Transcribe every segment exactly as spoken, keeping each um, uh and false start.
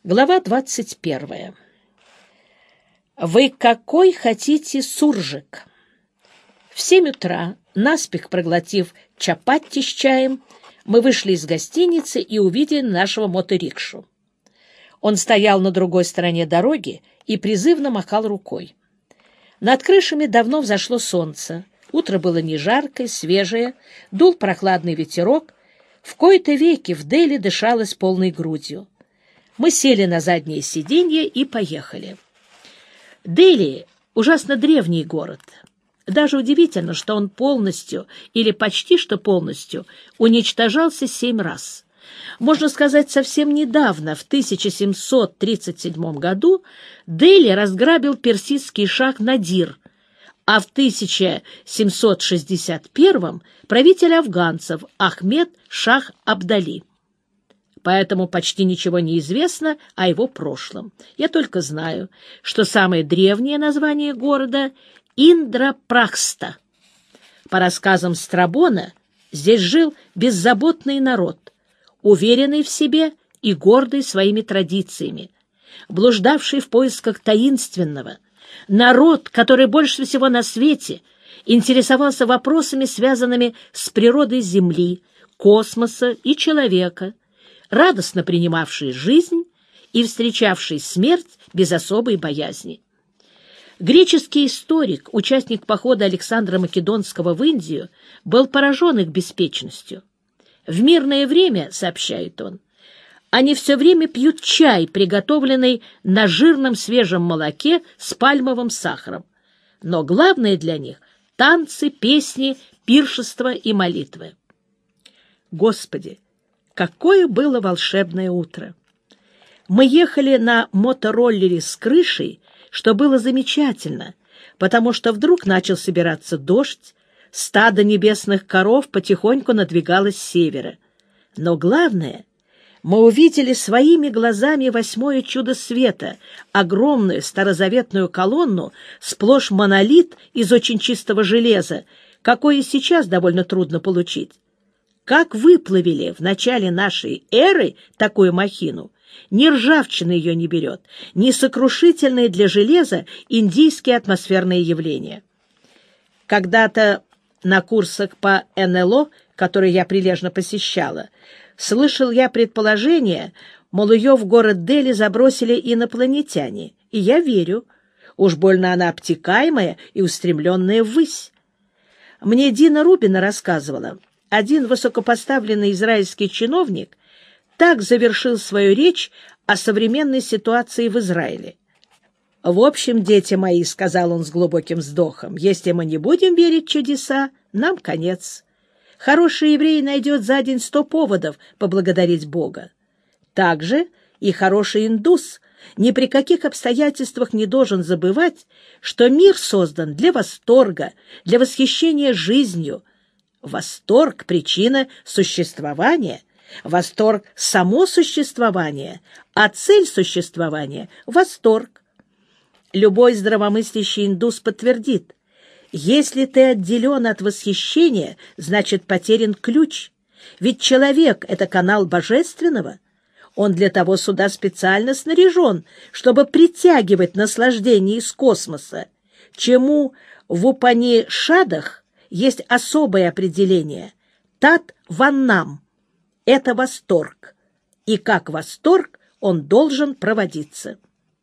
Глава двадцать первая. Вы какой хотите суржик? В семь утра, наспех проглотив чапатти с чаем, мы вышли из гостиницы и увидели нашего моторикшу. Он стоял на другой стороне дороги и призывно махал рукой. Над крышами давно взошло солнце. Утро было не жаркое, свежее, дул прохладный ветерок. В кои-то веки в Дели дышалось полной грудью. Мы сели на заднее сиденье и поехали. Дели — ужасно древний город. Даже удивительно, что он полностью или почти что полностью уничтожался семь раз. Можно сказать, совсем недавно, в тысяча семьсот тридцать седьмом году, Дели разграбил персидский шах Надир, а в тысяча семьсот шестьдесят первом правитель афганцев Ахмед шах Абдали. Поэтому почти ничего не известно о его прошлом. Я только знаю, что самое древнее название города — Индрапрахста. По рассказам Страбона, здесь жил беззаботный народ, уверенный в себе и гордый своими традициями, блуждавший в поисках таинственного, народ, который больше всего на свете интересовался вопросами, связанными с природой Земли, космоса и человека, радостно принимавший жизнь и встречавший смерть без особой боязни. Греческий историк, участник похода Александра Македонского в Индию, был поражен их беспечностью. В мирное время, сообщает он, они все время пьют чай, приготовленный на жирном свежем молоке с пальмовым сахаром. Но главное для них — танцы, песни, пиршества и молитвы. Господи! Какое было волшебное утро! Мы ехали на мотороллере с крышей, что было замечательно, потому что вдруг начал собираться дождь, стадо небесных коров потихоньку надвигалось с севера. Но главное, мы увидели своими глазами восьмое чудо света, огромную старозаветную колонну, сплошь монолит из очень чистого железа, какое сейчас довольно трудно получить. Как выплавили в начале нашей эры такую махину, ни ржавчина ее не берет, ни сокрушительные для железа индийские атмосферные явления. Когда-то на курсах по эн эл о, которые я прилежно посещала, слышал я предположение, мол, ее в город Дели забросили инопланетяне, и я верю, уж больно она обтекаемая и устремленная ввысь. Мне Дина Рубина рассказывала, один высокопоставленный израильский чиновник так завершил свою речь о современной ситуации в Израиле. «В общем, дети мои, — сказал он с глубоким вздохом, — если мы не будем верить в чудеса, нам конец. Хороший еврей найдет за день сто поводов поблагодарить Бога. Также и хороший индус ни при каких обстоятельствах не должен забывать, что мир создан для восторга, для восхищения жизнью. Восторг — причина существования, восторг — само существование, а цель существования — восторг. Любой здравомыслящий индус подтвердит, если ты отделен от восхищения, значит потерян ключ, ведь человек — это канал божественного, он для того сюда специально снаряжен, чтобы притягивать наслаждение из космоса, чему в Упанишадах есть особое определение — тат ваннам — это восторг, и как восторг он должен проводиться.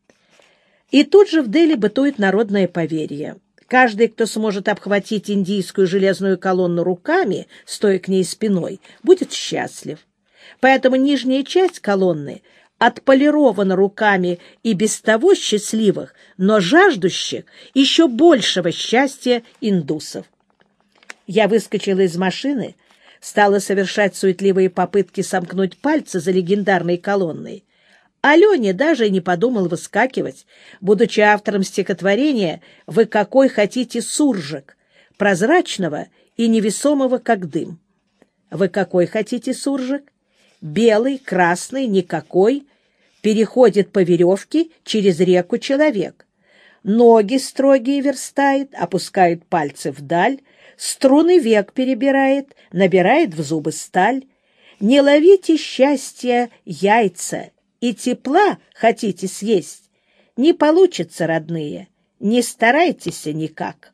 И тут же в Дели бытует народное поверье. Каждый, кто сможет обхватить индийскую железную колонну руками, стоя к ней спиной, будет счастлив. Поэтому нижняя часть колонны отполирована руками и без того счастливых, но жаждущих еще большего счастья индусов. Я выскочила из машины, стала совершать суетливые попытки сомкнуть пальцы за легендарной колонной. А Леня даже и не подумал выскакивать, будучи автором стихотворения «Вы какой хотите суржик», прозрачного и невесомого, как дым. Вы какой хотите суржик? Белый, красный, никакой. Переходит по веревке через реку человек. Ноги строгие верстает, опускает пальцы вдаль, струны век перебирает, набирает в зубы сталь. Не ловите счастья яйца, и тепла хотите съесть, не получится, родные, не старайтесь никак.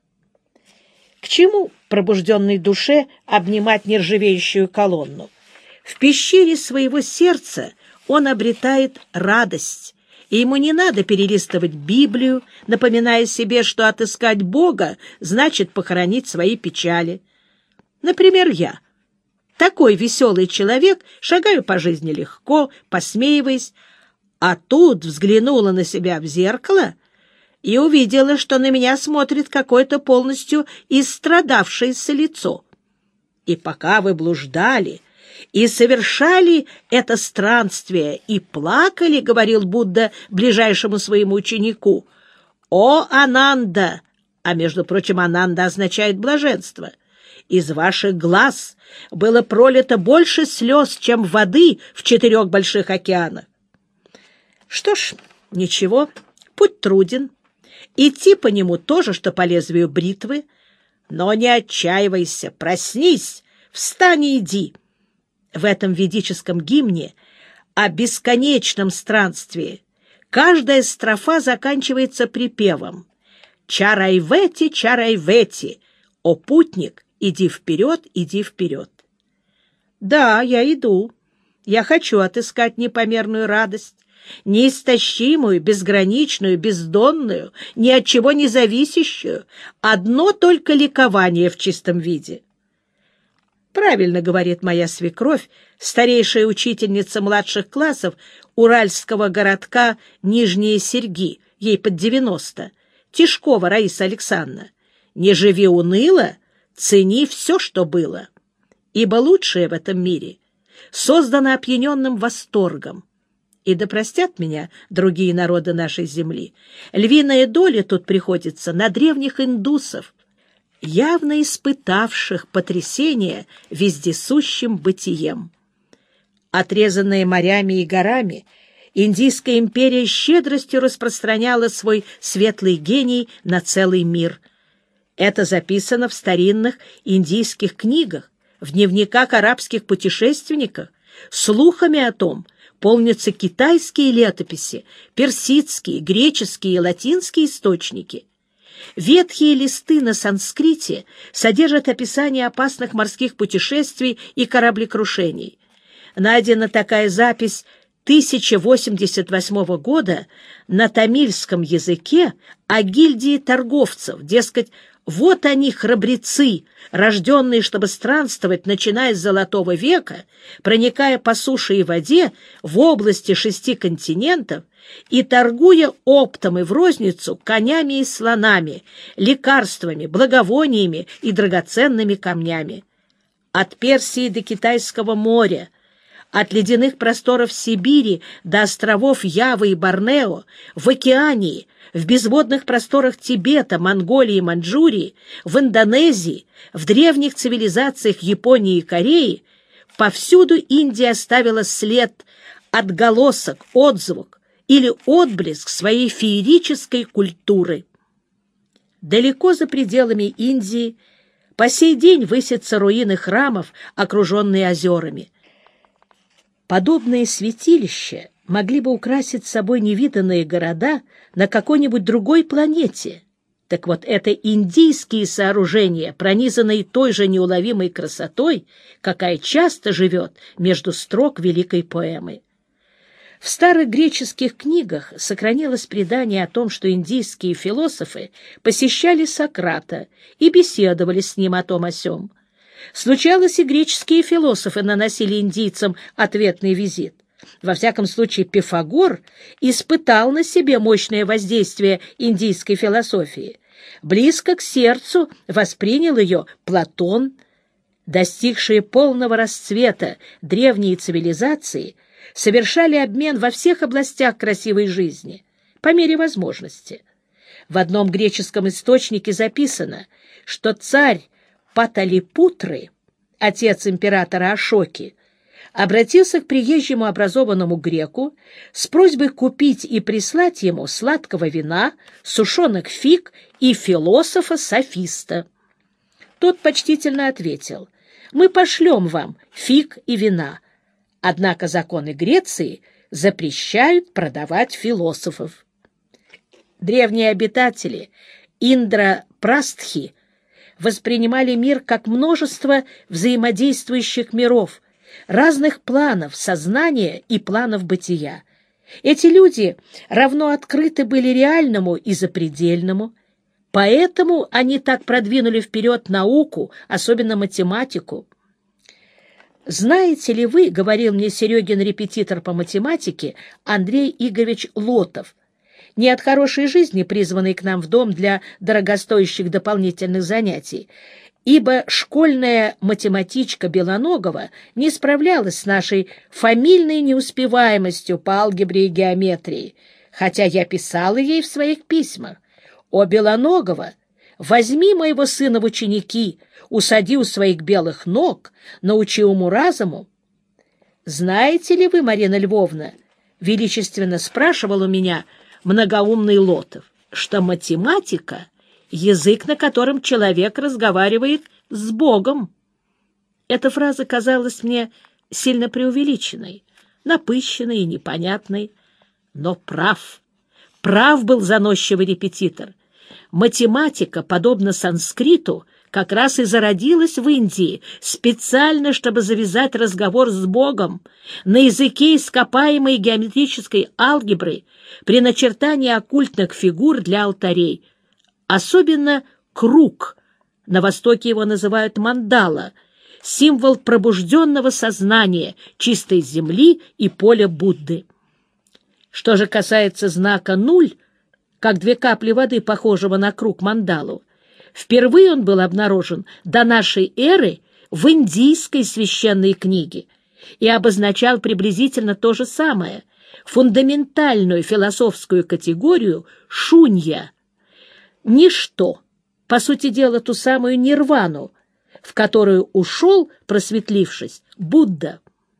К чему пробужденной душе обнимать нержавеющую колонну? В пещере своего сердца он обретает радость, и ему не надо перелистывать Библию, напоминая себе, что отыскать Бога значит похоронить свои печали. Например, я. Такой веселый человек, шагаю по жизни легко, посмеиваясь, а тут взглянула на себя в зеркало и увидела, что на меня смотрит какое-то полностью истрадавшееся лицо. И пока вы блуждали и совершали это странствие и плакали, — говорил Будда ближайшему своему ученику, — «О, Ананда!» А, между прочим, Ананда означает блаженство. Из ваших глаз было пролито больше слез, чем воды в четырех больших океанах. Что ж, ничего, путь труден. Идти по нему тоже, что по лезвию бритвы. Но не отчаивайся, проснись, встань и иди. В этом ведическом гимне о бесконечном странстве каждая строфа заканчивается припевом «Чарайвети, чарайвети, о путник, иди вперед, иди вперед». Да, я иду. Я хочу отыскать непомерную радость, неистощимую, безграничную, бездонную, ни от чего не зависящую, одно только ликование в чистом виде. Правильно говорит моя свекровь, старейшая учительница младших классов уральского городка Нижние Серги, ей под девяносто, Тишкова Раиса Александровна. Не живи уныло, цени все, что было. Ибо лучшее в этом мире создано опьяненным восторгом. И да простят меня другие народы нашей земли, львиная доля тут приходится на древних индусов, явно испытавших потрясение вездесущим бытием. Отрезанная морями и горами, Индийская империя щедростью распространяла свой светлый гений на целый мир. Это записано в старинных индийских книгах, в дневниках арабских путешественников. Слухами о том полнятся китайские летописи, персидские, греческие и латинские источники. Ветхие листы на санскрите содержат описание опасных морских путешествий и кораблекрушений. Найдена такая запись тысяча восемьдесят восьмого года на тамильском языке о гильдии торговцев, дескать, вот они, храбрецы, рожденные, чтобы странствовать, начиная с Золотого века, проникая по суше и воде в области шести континентов и торгуя оптом и в розницу конями и слонами, лекарствами, благовониями и драгоценными камнями. От Персии до Китайского моря, от ледяных просторов Сибири до островов Явы и Борнео, в Океании, в безводных просторах Тибета, Монголии и Маньчжурии, в Индонезии, в древних цивилизациях Японии и Кореи, повсюду Индия оставила след, отголосок, отзвук или отблеск своей феерической культуры. Далеко за пределами Индии по сей день высятся руины храмов, окруженные озерами. Подобные святилища могли бы украсить собой невиданные города на какой-нибудь другой планете. Так вот, это индийские сооружения, пронизанные той же неуловимой красотой, какая часто живет между строк великой поэмы. В старых греческих книгах сохранилось предание о том, что индийские философы посещали Сократа и беседовали с ним о том о сём. Случалось, и греческие философы наносили индийцам ответный визит. Во всяком случае, Пифагор испытал на себе мощное воздействие индийской философии. Близко к сердцу воспринял ее Платон. Достигшие полного расцвета древние цивилизации совершали обмен во всех областях красивой жизни, по мере возможности. В одном греческом источнике записано, что царь Паталипутры, отец императора Ашоки, обратился к приезжему образованному греку с просьбой купить и прислать ему сладкого вина, сушеных фиг и философа-софиста. Тот почтительно ответил: «Мы пошлем вам фиг и вина». Однако законы Греции запрещают продавать философов. Древние обитатели Индра-Прастхи воспринимали мир как множество взаимодействующих миров, разных планов сознания и планов бытия. Эти люди равно открыты были реальному и запредельному, поэтому они так продвинули вперед науку, особенно математику. «Знаете ли вы, — говорил мне Серегин репетитор по математике Андрей Игоревич Лотов, не от хорошей жизни призванный к нам в дом для дорогостоящих дополнительных занятий, ибо школьная математичка Белоногова не справлялась с нашей фамильной неуспеваемостью по алгебре и геометрии, хотя я писала ей в своих письмах: «О, Белоногова, возьми моего сына в ученики, усади у своих белых ног, научи уму-разуму». «Знаете ли вы, Марина Львовна, — величественно спрашивал у меня многоумный Лотов, — что математика — язык, на котором человек разговаривает с Богом». Эта фраза казалась мне сильно преувеличенной, напыщенной и непонятной. Но прав, прав был заносчивый репетитор. Математика, подобно санскриту, как раз и зародилась в Индии специально, чтобы завязать разговор с Богом на языке ископаемой геометрической алгебры при начертании оккультных фигур для алтарей. Особенно круг, на Востоке его называют мандала, символ пробужденного сознания, чистой земли и поля Будды. Что же касается знака «нуль», как две капли воды, похожего на круг мандалу, впервые он был обнаружен до нашей эры в индийской священной книге и обозначал приблизительно то же самое — фундаментальную философскую категорию шунья, ничто, по сути дела ту самую нирвану, в которую ушел, просветлившись, Будда.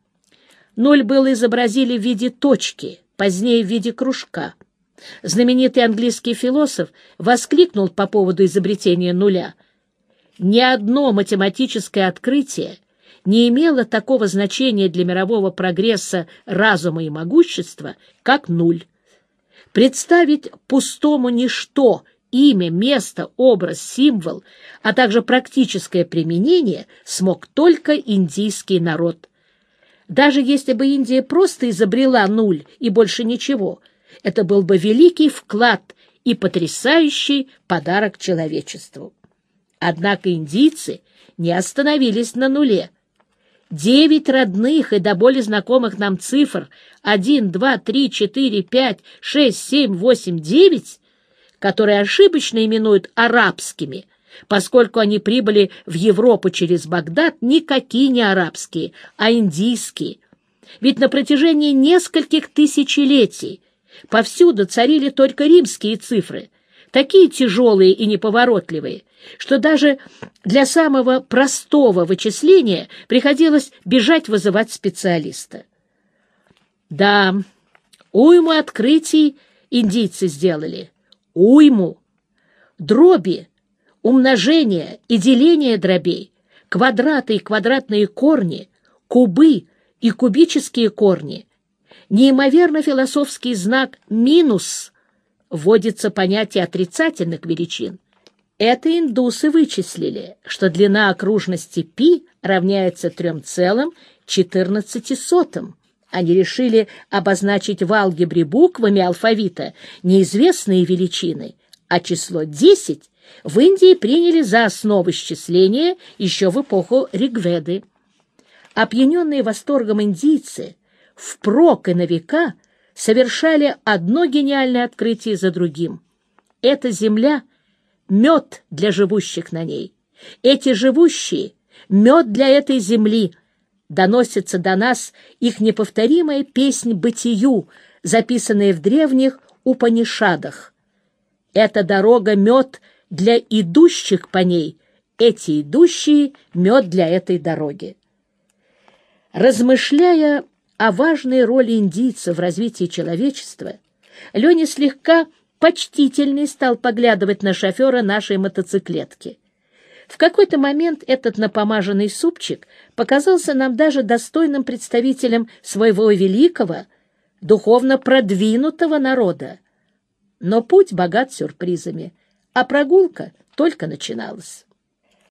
Ноль был изобразили в виде точки, позднее в виде кружка. Знаменитый английский философ воскликнул по поводу изобретения нуля: «Ни одно математическое открытие не имело такого значения для мирового прогресса разума и могущества, как нуль. Представить пустому ничто, имя, место, образ, символ, а также практическое применение смог только индийский народ. Даже если бы Индия просто изобрела нуль и больше ничего, это был бы великий вклад и потрясающий подарок человечеству. Однако индийцы не остановились на нуле. Девять родных и до боли знакомых нам цифр один, два, три, четыре, пять, шесть, семь, восемь, девять, которые ошибочно именуют арабскими, поскольку они прибыли в Европу через Багдад, никакие не арабские, а индийские. Ведь на протяжении нескольких тысячелетий повсюду царили только римские цифры, такие тяжелые и неповоротливые, что даже для самого простого вычисления приходилось бежать вызывать специалиста. Да, уйму открытий индийцы сделали, уйму. Дроби, умножение и деление дробей, квадраты и квадратные корни, кубы и кубические корни, неимоверно философский знак «минус», вводится понятие отрицательных величин. Это индусы вычислили, что длина окружности π равняется трем целым четырнадцати сотым. Они решили обозначить в алгебре буквами алфавита неизвестные величины, а число десять в Индии приняли за основу счисления еще в эпоху Ригведы. Опьяненные восторгом индийцы впрок и на века совершали одно гениальное открытие за другим. Эта земля — мед для живущих на ней. Эти живущие — мед для этой земли. Доносится до нас их неповторимая песнь бытию, записанная в древних Упанишадах. Эта дорога — мед для идущих по ней, эти идущие — мед для этой дороги. Размышляя о важной роли индийцев в развитии человечества, Леня слегка почтительней стал поглядывать на шофера нашей мотоциклетки. В какой-то момент этот напомаженный супчик показался нам даже достойным представителем своего великого, духовно продвинутого народа. Но путь богат сюрпризами, а прогулка только начиналась.